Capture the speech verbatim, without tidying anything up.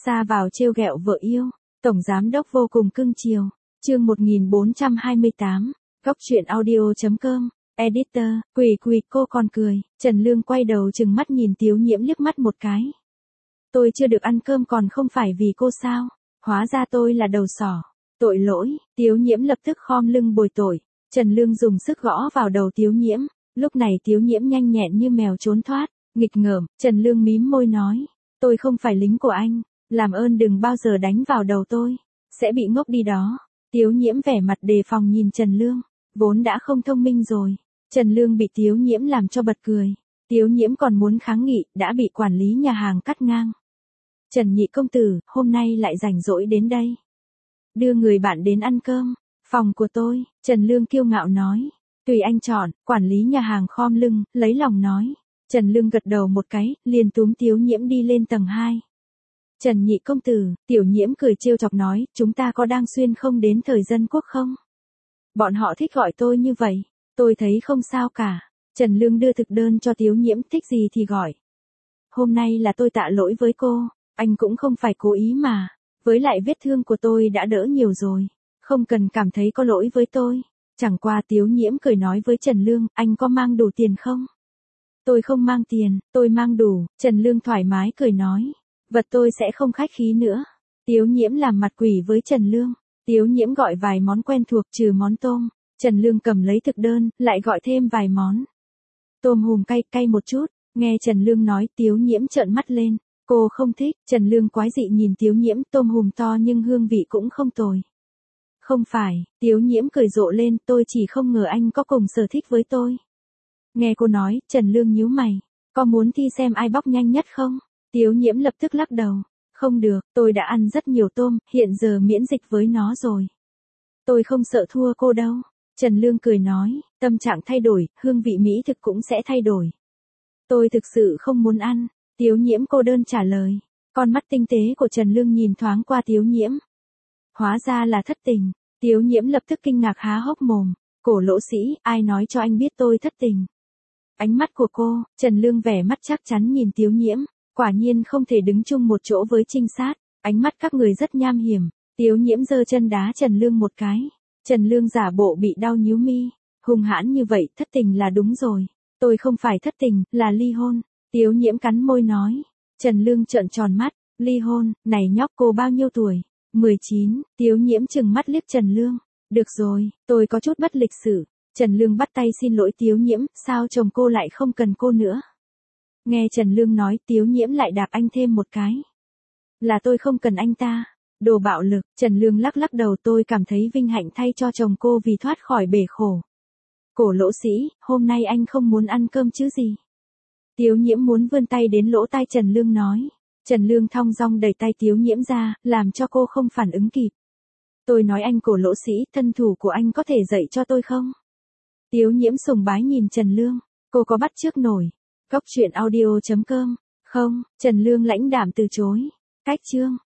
Xa vào trêu ghẹo vợ yêu, tổng giám đốc vô cùng cưng chiều. Chương một nghìn bốn trăm hai mươi tám, Góc truyện audio chấm com, Editor, quỳ quỳ cô còn cười. Trần Lương quay đầu trừng mắt nhìn Tiếu Nhiễm liếc mắt một cái. Tôi chưa được ăn cơm còn không phải vì cô sao? Hóa ra tôi là đầu sỏ. Tội lỗi. Tiếu Nhiễm lập tức khom lưng bồi tội. Trần Lương dùng sức gõ vào đầu Tiếu Nhiễm. Lúc này Tiếu Nhiễm nhanh nhẹn như mèo trốn thoát. Nghịch ngợm. Trần Lương mím môi nói. Tôi không phải lính của anh. Làm ơn đừng bao giờ đánh vào đầu tôi. Sẽ bị ngốc đi đó. Tiếu Nhiễm vẻ mặt đề phòng nhìn Trần Lương. Vốn đã không thông minh rồi. Trần Lương bị Tiếu Nhiễm làm cho bật cười. Tiếu Nhiễm còn muốn kháng nghị, đã bị quản lý nhà hàng cắt ngang. Trần nhị công tử, hôm nay lại rảnh rỗi đến đây. Đưa người bạn đến ăn cơm. Phòng của tôi, Trần Lương kiêu ngạo nói. Tùy anh chọn, quản lý nhà hàng khom lưng, lấy lòng nói. Trần Lương gật đầu một cái, liền túm Tiếu Nhiễm đi lên tầng hai. Trần nhị công tử, Tiểu Nhiễm cười trêu chọc nói, chúng ta có đang xuyên không đến thời dân quốc không? Bọn họ thích gọi tôi như vậy, tôi thấy không sao cả. Trần Lương đưa thực đơn cho Tiếu Nhiễm, thích gì thì gọi. Hôm nay là tôi tạ lỗi với cô, anh cũng không phải cố ý mà. Với lại vết thương của tôi đã đỡ nhiều rồi, không cần cảm thấy có lỗi với tôi. Chẳng qua Tiếu Nhiễm cười nói với Trần Lương, anh có mang đủ tiền không? Tôi không mang tiền, tôi mang đủ. Trần Lương thoải mái cười nói. Vật tôi sẽ không khách khí nữa. Tiếu Nhiễm làm mặt quỷ với Trần Lương. Tiếu Nhiễm gọi vài món quen thuộc trừ món tôm. Trần Lương cầm lấy thực đơn, lại gọi thêm vài món. Tôm hùm cay, cay một chút. Nghe Trần Lương nói, Tiếu Nhiễm trợn mắt lên. Cô không thích. Trần Lương quái dị nhìn Tiếu Nhiễm, tôm hùm to nhưng hương vị cũng không tồi. Không phải, Tiếu Nhiễm cười rộ lên, tôi chỉ không ngờ anh có cùng sở thích với tôi. Nghe cô nói, Trần Lương nhíu mày. Có muốn thi xem ai bóc nhanh nhất không? Tiếu Nhiễm lập tức lắc đầu. Không được, tôi đã ăn rất nhiều tôm, hiện giờ miễn dịch với nó rồi. Tôi không sợ thua cô đâu. Trần Lương cười nói, tâm trạng thay đổi, hương vị mỹ thực cũng sẽ thay đổi. Tôi thực sự không muốn ăn. Tiếu Nhiễm cô đơn trả lời. Con mắt tinh tế của Trần Lương nhìn thoáng qua Tiếu Nhiễm. Hóa ra là thất tình. Tiếu Nhiễm lập tức kinh ngạc há hốc mồm. Cổ lỗ sĩ, ai nói cho anh biết tôi thất tình? Ánh mắt của cô, Trần Lương vẻ mắt chắc chắn nhìn Tiếu Nhiễm. Quả nhiên không thể đứng chung một chỗ với trinh sát. Ánh mắt các người rất nham hiểm. Tiếu Nhiễm giơ chân đá Trần Lương một cái. Trần Lương giả bộ bị đau nhíu mi. Hung hãn như vậy, thất tình là đúng rồi. Tôi không phải thất tình, là ly hôn. Tiếu Nhiễm cắn môi nói. Trần Lương trợn tròn mắt. Ly hôn, này nhóc cô bao nhiêu tuổi? mười chín. Tiếu Nhiễm trừng mắt liếc Trần Lương. Được rồi, tôi có chút bất lịch sự. Trần Lương bắt tay xin lỗi Tiếu Nhiễm, sao chồng cô lại không cần cô nữa? Nghe Trần Lương nói, Tiếu Nhiễm lại đạp anh thêm một cái. Là tôi không cần anh ta. Đồ bạo lực. Trần Lương lắc lắc đầu, tôi cảm thấy vinh hạnh thay cho chồng cô vì thoát khỏi bể khổ. Cổ lỗ sĩ, hôm nay anh không muốn ăn cơm chứ gì? Tiếu Nhiễm muốn vươn tay đến lỗ tai Trần Lương nói. Trần Lương thong dong đẩy tay Tiếu Nhiễm ra, làm cho cô không phản ứng kịp. Tôi nói anh cổ lỗ sĩ, thân thủ của anh có thể dạy cho tôi không? Tiếu Nhiễm sùng bái nhìn Trần Lương. Cô có bắt chước nổi. Góc truyện audio chấm com. Không, Trần Lương lãnh đạm từ chối. Cách chương.